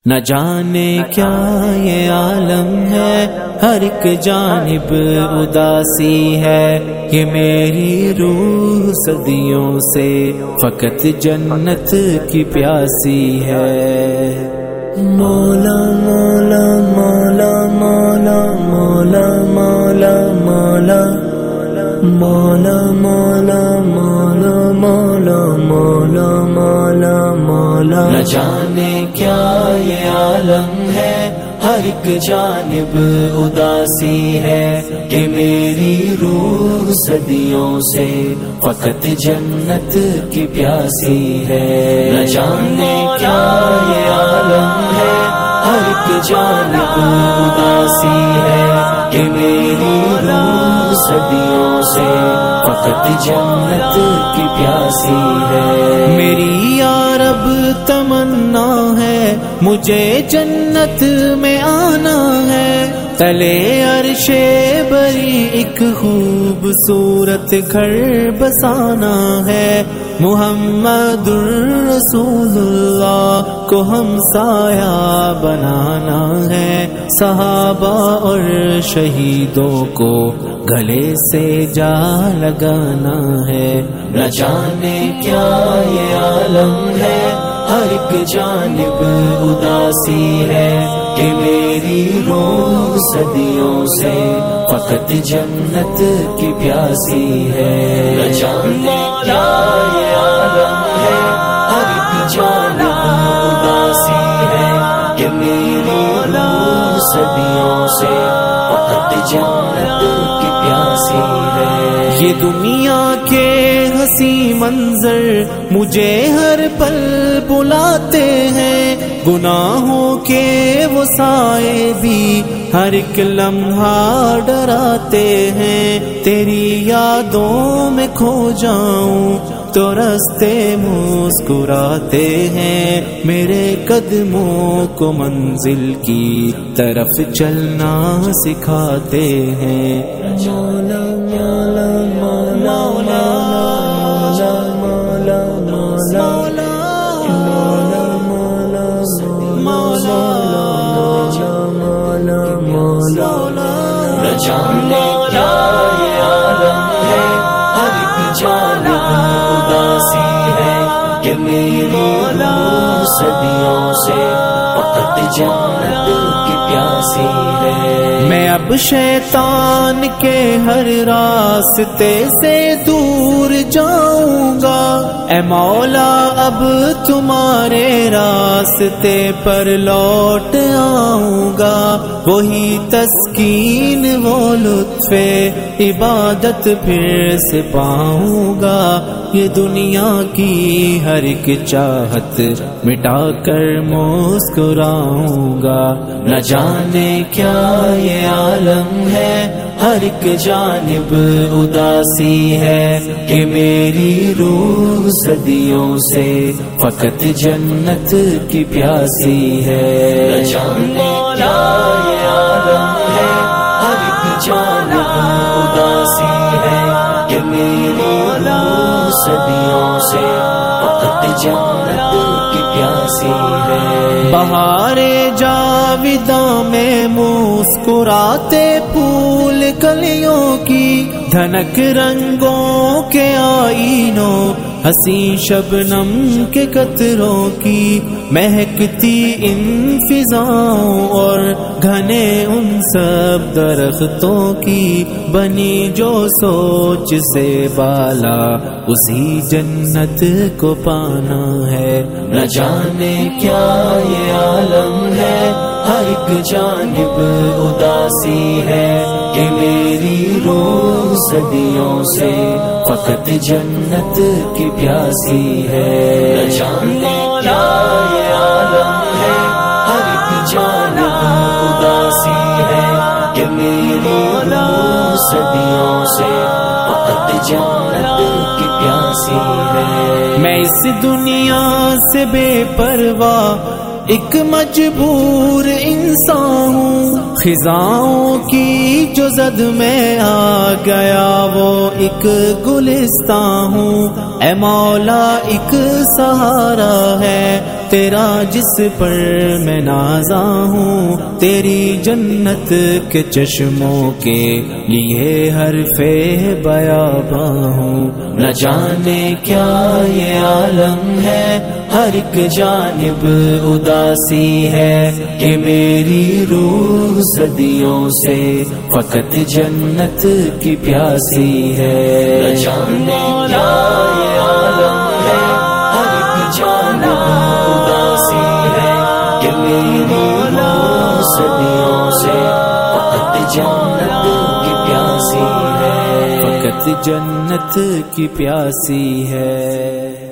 نہ جانے کیا یہ عالم ہے، ہر ایک جانب اداسی ہے، یہ میری روح صدیوں سے فقط جنت کی پیاسی ہے۔ مولا مولا مولا مولا مولا مولا مولا مولا مولا مولا مولا مولا مولا مولا۔ نہ جانے کیا یہ عالم ہے، ہر ایک جانب اداسی ہے، کہ میری روح صدیوں سے فقط جنت کی پیاسی ہے۔ نہ جانے کیا یہ عالم ہے، ہر ایک جانب اداسی ہے، کہ میری روح صدیوں سے فقط جنت کی پیاسی ہے۔ میری یا رب تمنا ہے، مجھے جنت میں آنا ہے، تلے عرش بری ایک خوبصورت گھر بسانا ہے، محمد رسول اللہ کو ہم سایہ بنانا ہے، صحابہ اور شہیدوں کو گلے سے جا لگانا ہے۔ نہ جانے کیا یہ عالم ہے، ہر ایک جانب اداسی ہے، کہ میری روح صدیوں سے فقط جنت کی پیاسی ہے۔ نہ جانے کیا یہ عالم ہے، ہر ایک جانب اداسی ہے، کہ میری روح صدیوں سے فقط جنت کی پیاسی ہے۔ یہ دنیا کے ہنسی منظر مجھے ہر پل بلاتے ہیں، گناہوں کے وہ سائے بھی ہر ایک لمحہ ڈراتے ہیں، تیری یادوں میں کھو جاؤں تو راستے مسکراتے ہیں، میرے قدموں کو منزل کی طرف چلنا سکھاتے ہیں۔ مولا مولا مولا مولا مولا مولا مولا۔ نہ جانے کیا یہ عالم ہے، ہر ایک جانب اداسی ہے، کہ میری روح صدیوں سے فقط جنت کی پیاسی ہے۔ میں اب شیطان کے ہر راستے سے دور جاؤں گا، اے مولا اب تمہارے راستے پر لوٹ آؤں گا، وہی تسکین وہ لطف عبادت پھر سے پاؤں گا، یہ دنیا کی ہر ایک چاہت مٹا کر مسکراؤں گا۔ نہ جانے کیا یہ عالم ہے، ہر ایک جانب اداسی ہے، کہ میری روح صدیوں سے فقط جنت کی پیاسی ہے۔ نہ جانے کیا یہ عالم ہے، ہر ایک جانب اداسی ہے، کہ میری روح صدیوں سے فقط جنت کی پیاسی ہے۔ بہار جاویداں میں مسکراتے پھول کلیوں کی، دھنک رنگوں کے آئینوں، حسین شبنم کے قطروں کی، مہکتی ان فضاؤں اور گھنے ان سب درختوں کی، بنی جو سوچ سے بالا اسی جنت کو پانا ہے۔ نہ جانے کیا یہ عالم ہے، ہر ایک جانب اداسی ہے، کہ میری روح صدیوں سے فقط جنت کی پیاسی ہے۔ نہ جانے کیا یہ عالم ہے، ہر ایک جانب اداسی ہے، کہ میری روح صدیوں سے فقط جنت کی پیاسی ہے۔ میں اس دنیا سے بے پرواہ ایک مجبور انسان ہوں، خزاؤں کی جو زد میں آ گیا وہ ایک گلستان ہوں، اے مولا ایک سہارا ہے تیرا جس پر میں نازا ہوں، تیری جنت کے چشموں کے لیے حرف بیاباں ہوں۔ نہ جانے کیا یہ عالم ہے، ہر ایک جانب اداسی ہے، کہ میری روح صدیوں سے فقط جنت کی پیاسی ہے۔ نہ جانے کیا یہ عالم ہے، ہر ایک جانب اداسی ہے، کہ میری روح صدیوں سے فقط جنت کی پیاسی ہے، فقط جنت کی پیاسی ہے۔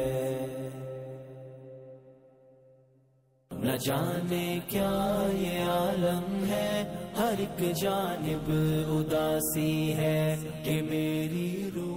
نہ جانے کیا یہ عالم ہے، ہر ایک جانب اداسی ہے، کہ میری روح